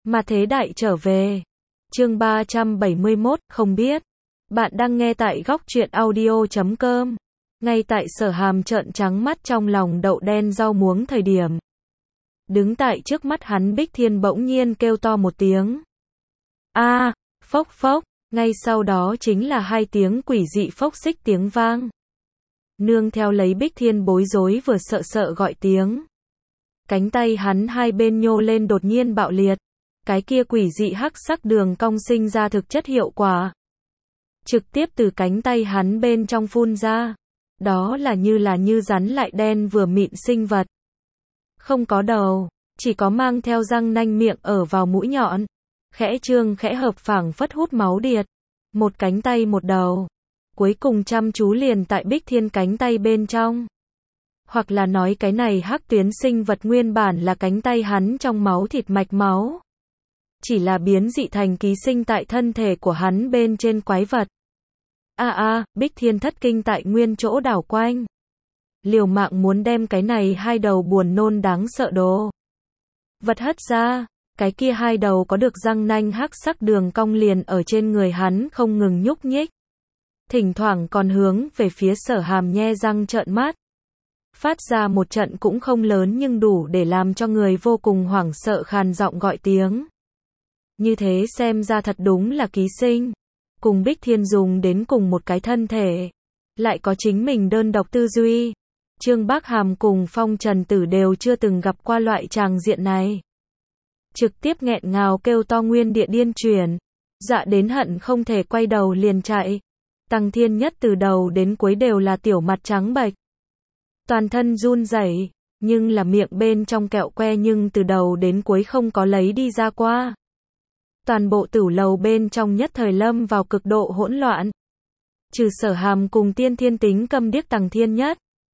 Mà thế đại trở về. Chương 371, không biết. Bạn đang nghe tại góc truyện audio.com. Ngay tại Sở Hàm trợn trắng mắt trong lòng đậu đen rau muống thời điểm. Đứng tại trước mắt hắn Bích Thiên bỗng nhiên kêu to một tiếng. A, phốc phốc, ngay sau đó chính là hai tiếng quỷ dị phốc xích tiếng vang. Nương theo lấy Bích Thiên bối rối vừa sợ sợ gọi tiếng. Cánh tay hắn hai bên nhô lên đột nhiên bạo liệt. Cái kia quỷ dị hắc sắc đường cong sinh ra thực chất hiệu quả. Trực tiếp từ cánh tay hắn bên trong phun ra. Đó là như rắn lại đen vừa mịn sinh vật. Không có đầu, chỉ có mang theo răng nanh miệng ở vào mũi nhọn. Khẽ trương khẽ hợp phảng phất hút máu điệt. Một cánh tay một đầu. Cuối cùng chăm chú liền tại Bích Thiên cánh tay bên trong. Hoặc là nói cái này hắc tuyến sinh vật nguyên bản là cánh tay hắn trong máu thịt mạch máu. Chỉ là biến dị thành ký sinh tại thân thể của hắn bên trên quái vật. Bích Thiên thất kinh tại nguyên chỗ đảo quanh. Liều mạng muốn đem cái này hai đầu buồn nôn đáng sợ đồ vật hất ra. Cái kia hai đầu có được răng nanh hắc sắc đường cong liền ở trên người hắn không ngừng nhúc nhích. Thỉnh thoảng còn hướng về phía Sở Hàm nhe răng trợn mắt. Phát ra một trận cũng không lớn nhưng đủ để làm cho người vô cùng hoảng sợ khàn giọng gọi tiếng. Như thế xem ra thật đúng là ký sinh. Cùng Bích Thiên dùng đến cùng một cái thân thể. Lại có chính mình đơn độc tư duy. Trương Bác Hàm cùng Phong Trần Tử đều chưa từng gặp qua loại tràng diện này. Trực tiếp nghẹn ngào kêu to nguyên địa điên chuyển. Dạ đến hận không thể quay đầu liền chạy. Tăng Thiên Nhất từ đầu đến cuối đều là tiểu mặt trắng bệch. Toàn thân run rẩy, nhưng là miệng bên trong kẹo que nhưng từ đầu đến cuối không có lấy đi ra qua. Toàn bộ tửu lầu bên trong nhất thời lâm vào cực độ hỗn loạn. Trừ Sở Hàm cùng Tiên Thiên tính câm điếc Tăng Thiên Nhất.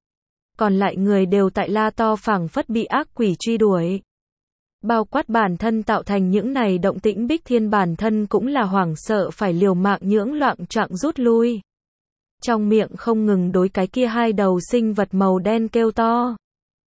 Còn lại người đều tại la to phảng phất bị ác quỷ truy đuổi. Bao quát bản thân tạo thành những này động tĩnh Bích Thiên bản thân cũng là hoảng sợ phải liều mạng nhưỡng loạn choạng rút lui. Trong miệng không ngừng đối cái kia hai đầu sinh vật màu đen kêu to.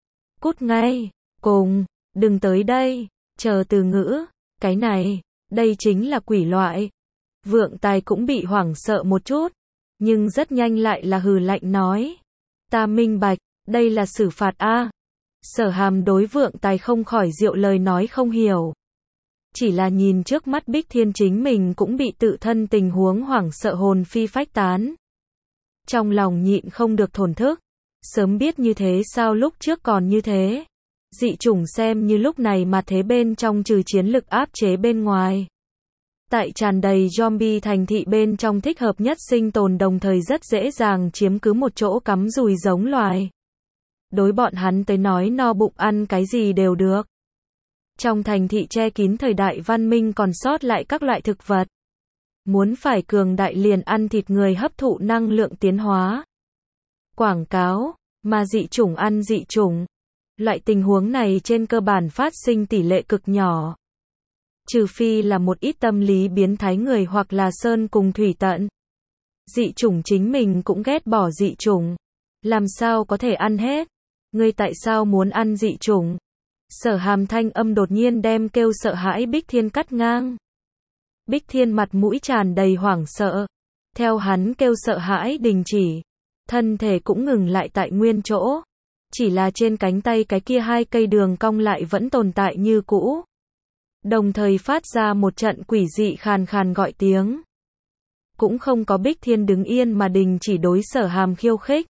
Cút ngay, cùng, đừng tới đây, chờ từ ngữ, cái này, đây chính là quỷ loại. Vượng Tài cũng bị hoảng sợ một chút, nhưng rất nhanh lại là hừ lạnh nói. Ta minh bạch, đây là xử phạt a. Sở Hàm đối Vượng Tài không khỏi diệu lời nói không hiểu. Chỉ là nhìn trước mắt Bích Thiên chính mình cũng bị tự thân tình huống hoảng sợ hồn phi phách tán. Trong lòng nhịn không được thổn thức. Sớm biết như thế sao lúc trước còn như thế. Dị chủng xem như lúc này mà thế bên trong trừ chiến lực áp chế bên ngoài. Tại tràn đầy zombie thành thị bên trong thích hợp nhất sinh tồn đồng thời rất dễ dàng chiếm cứ một chỗ cắm rùi giống loài. Đối bọn hắn tới nói no bụng ăn cái gì đều được. Trong thành thị che kín thời đại văn minh còn sót lại các loại thực vật. Muốn phải cường đại liền ăn thịt người hấp thụ năng lượng tiến hóa. Quảng cáo, mà dị chủng ăn dị chủng. Loại tình huống này trên cơ bản phát sinh tỷ lệ cực nhỏ. Trừ phi là một ít tâm lý biến thái người hoặc là sơn cùng thủy tận. Dị chủng chính mình cũng ghét bỏ dị chủng. Làm sao có thể ăn hết? Ngươi tại sao muốn ăn dị chủng? Sở Hàm thanh âm đột nhiên đem kêu sợ hãi Bích Thiên cắt ngang. Bích Thiên mặt mũi tràn đầy hoảng sợ. Theo hắn kêu sợ hãi đình chỉ. Thân thể cũng ngừng lại tại nguyên chỗ. Chỉ là trên cánh tay cái kia hai cây đường cong lại vẫn tồn tại như cũ. Đồng thời phát ra một trận quỷ dị khàn khàn gọi tiếng. Cũng không có Bích Thiên đứng yên mà đình chỉ đối Sở Hàm khiêu khích.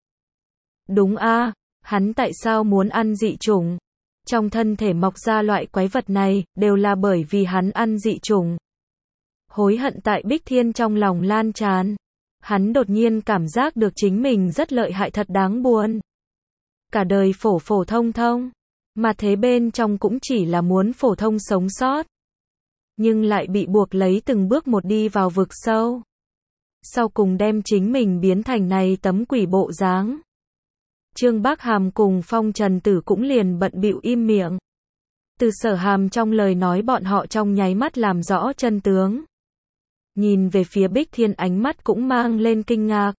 Đúng a, hắn tại sao muốn ăn dị chủng? Trong thân thể mọc ra loại quái vật này, đều là bởi vì hắn ăn dị chủng. Hối hận tại Bích Thiên trong lòng lan tràn. Hắn đột nhiên cảm giác được chính mình rất lợi hại thật đáng buồn. Cả đời phổ phổ thông thông, mà thế bên trong cũng chỉ là muốn phổ thông sống sót. Nhưng lại bị buộc lấy từng bước một đi vào vực sâu. Sau cùng đem chính mình biến thành này tấm quỷ bộ dáng. Trương Bác Hàm cùng Phong Trần Tử cũng liền bận bịu im miệng. Từ Sở Hàm trong lời nói bọn họ trong nháy mắt làm rõ chân tướng. Nhìn về phía Bích Thiên ánh mắt cũng mang lên kinh ngạc.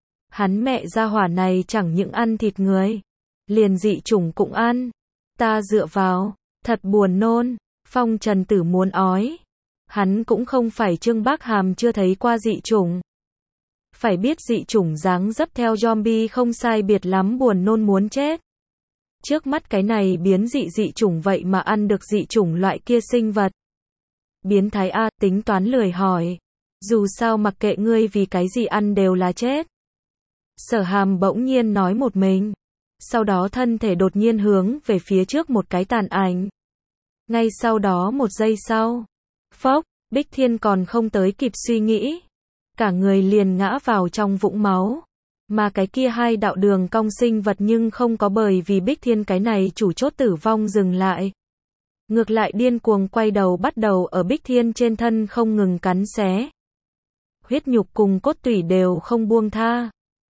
Hắn mẹ gia hỏa này chẳng những ăn thịt người, liền dị chủng cũng ăn. Ta dựa vào, thật buồn nôn. Phong Trần Tử muốn ói. Hắn cũng không phải Trương Bác Hàm chưa thấy qua dị chủng. Phải biết dị chủng dáng dấp theo zombie không sai biệt lắm, buồn nôn muốn chết. Trước mắt cái này biến dị chủng vậy mà ăn được dị chủng loại kia sinh vật. Biến thái a, tính toán lười hỏi. Dù sao mặc kệ ngươi vì cái gì ăn đều là chết. Sở Hàm bỗng nhiên nói một mình. Sau đó thân thể đột nhiên hướng về phía trước một cái tàn ảnh. Ngay sau đó một giây sau. Phốc, Bích Thiên còn không tới kịp suy nghĩ. Cả người liền ngã vào trong vũng máu. Mà cái kia hai đạo đường cong sinh vật nhưng không có bởi vì Bích Thiên cái này chủ chốt tử vong dừng lại. Ngược lại điên cuồng quay đầu bắt đầu ở Bích Thiên trên thân không ngừng cắn xé. Huyết nhục cùng cốt tủy đều không buông tha.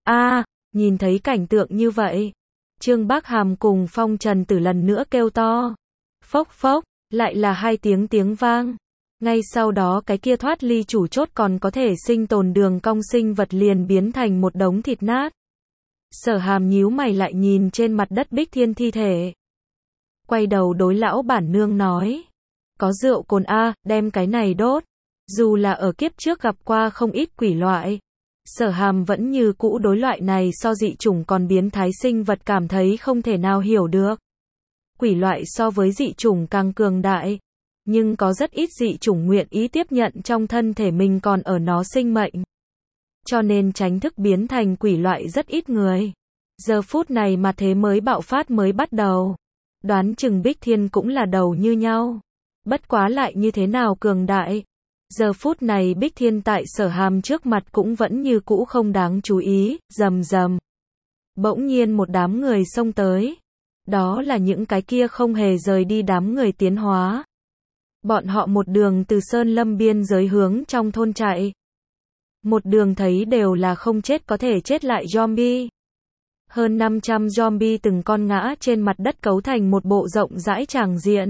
Nhìn thấy cảnh tượng như vậy. Trương Bác Hàm cùng Phong Trần Tử lần nữa kêu to. Phốc phốc, lại là hai tiếng vang. Ngay sau đó cái kia thoát ly chủ chốt còn có thể sinh tồn đường cong sinh vật liền biến thành một đống thịt nát. Sở Hàm nhíu mày lại nhìn trên mặt đất Bích Thiên thi thể. Quay đầu đối lão bản nương nói. Có rượu cồn a, đem cái này đốt. Dù là ở kiếp trước gặp qua không ít quỷ loại. Sở Hàm vẫn như cũ đối loại này so dị chủng còn biến thái sinh vật cảm thấy không thể nào hiểu được. Quỷ loại so với dị chủng càng cường đại. Nhưng có rất ít dị chủng nguyện ý tiếp nhận trong thân thể mình còn ở nó sinh mệnh. Cho nên tránh thức biến thành quỷ loại rất ít người. Giờ phút này mà thế mới bạo phát mới bắt đầu. Đoán chừng Bích Thiên cũng là đầu như nhau. Bất quá lại như thế nào cường đại. Giờ phút này Bích Thiên tại Sở Hàm trước mặt cũng vẫn như cũ không đáng chú ý, rầm rầm. Bỗng nhiên một đám người xông tới. Đó là những cái kia không hề rời đi đám người tiến hóa. Bọn họ một đường từ sơn lâm biên giới hướng trong thôn chạy. Một đường thấy đều là không chết có thể chết lại zombie. Hơn 500 zombie từng con ngã trên mặt đất cấu thành một bộ rộng rãi tràng diện.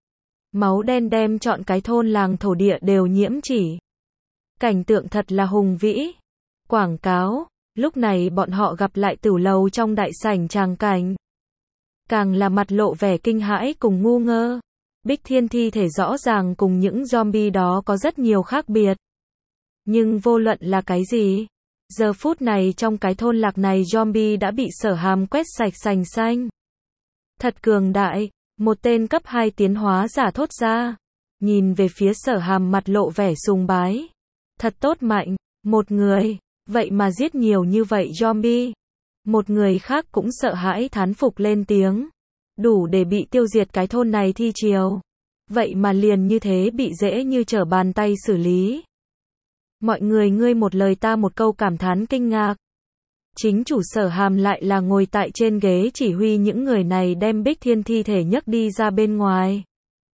Máu đen đem trọn cái thôn làng thổ địa đều nhiễm chỉ. Cảnh tượng thật là hùng vĩ. Quảng cáo, lúc này bọn họ gặp lại Tửu Lầu trong đại sảnh tràng cảnh. Càng là mặt lộ vẻ kinh hãi cùng ngu ngơ. Bích Thiên thi thể rõ ràng cùng những zombie đó có rất nhiều khác biệt. Nhưng vô luận là cái gì? Giờ phút này trong cái thôn lạc này zombie đã bị Sở Hàm quét sạch sành xanh. Thật cường đại, một tên cấp 2 tiến hóa giả thốt ra. Nhìn về phía Sở Hàm mặt lộ vẻ sùng bái. Thật tốt mạnh, một người, vậy mà giết nhiều như vậy zombie. Một người khác cũng sợ hãi thán phục lên tiếng. Đủ để bị tiêu diệt cái thôn này thi triều. Vậy mà liền như thế bị dễ như trở bàn tay xử lý. Mọi người ngươi một lời ta một câu cảm thán kinh ngạc. Chính chủ Sở Hàm lại là ngồi tại trên ghế chỉ huy những người này đem Bích Thiên thi thể nhấc đi ra bên ngoài.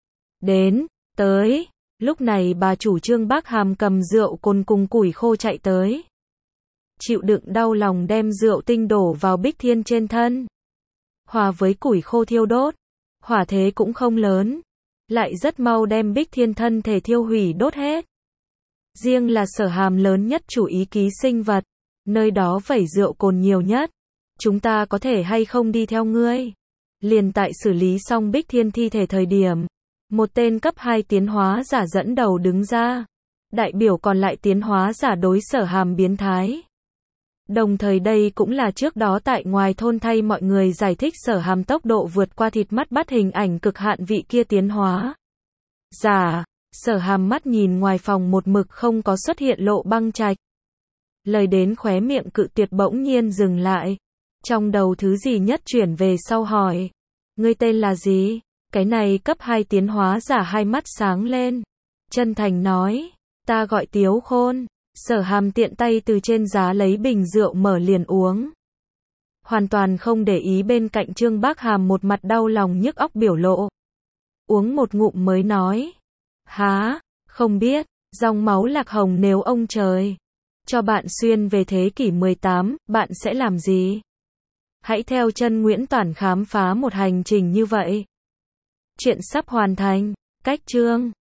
Tới, lúc này bà chủ Trương Bác Hàm cầm rượu cồn cùng củi khô chạy tới. Chịu đựng đau lòng đem rượu tinh đổ vào Bích Thiên trên thân. Hòa với củi khô thiêu đốt. Hỏa thế cũng không lớn. Lại rất mau đem Bích Thiên thân thể thiêu hủy đốt hết. Riêng là Sở Hàm lớn nhất chủ ý ký sinh vật. Nơi đó vẩy rượu cồn nhiều nhất. Chúng ta có thể hay không đi theo ngươi? Liền tại xử lý xong Bích Thiên thi thể thời điểm. Một tên cấp 2 tiến hóa giả dẫn đầu đứng ra. Đại biểu còn lại tiến hóa giả đối Sở Hàm biến thái. Đồng thời đây cũng là trước đó tại ngoài thôn thay mọi người giải thích Sở Hàm tốc độ vượt qua thịt mắt bắt hình ảnh cực hạn vị kia tiến hóa. Sở Hàm mắt nhìn ngoài phòng một mực không có xuất hiện Lộ Băng Trạch. Lời đến khóe miệng cự tuyệt bỗng nhiên dừng lại. Trong đầu thứ gì nhất chuyển về sau hỏi. Ngươi tên là gì? Cái này cấp 2 tiến hóa giả hai mắt sáng lên. Chân thành nói. Ta gọi Tiếu Khôn. Sở Hàm tiện tay từ trên giá lấy bình rượu mở liền uống. Hoàn toàn không để ý bên cạnh Trương Bác Hàm một mặt đau lòng nhức óc biểu lộ. Uống một ngụm mới nói. Há, không biết, dòng máu lạc hồng nếu ông trời cho bạn xuyên về thế kỷ 18, bạn sẽ làm gì? Hãy theo chân Nguyễn Toản khám phá một hành trình như vậy. Chuyện sắp hoàn thành. Cách chương